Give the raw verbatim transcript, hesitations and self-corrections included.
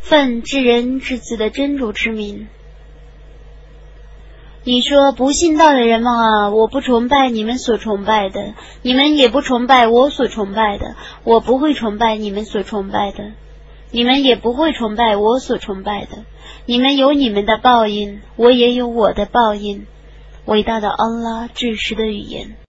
奉至人至此的真主之名。你说不信道的人们啊，我不崇拜你们所崇拜的，你们也不崇拜我所崇拜的，我不会崇拜你们所崇拜的，你们也不会崇拜我所崇拜的，你们有你们的报应，我也有我的报应。伟大的安拉至实的语言。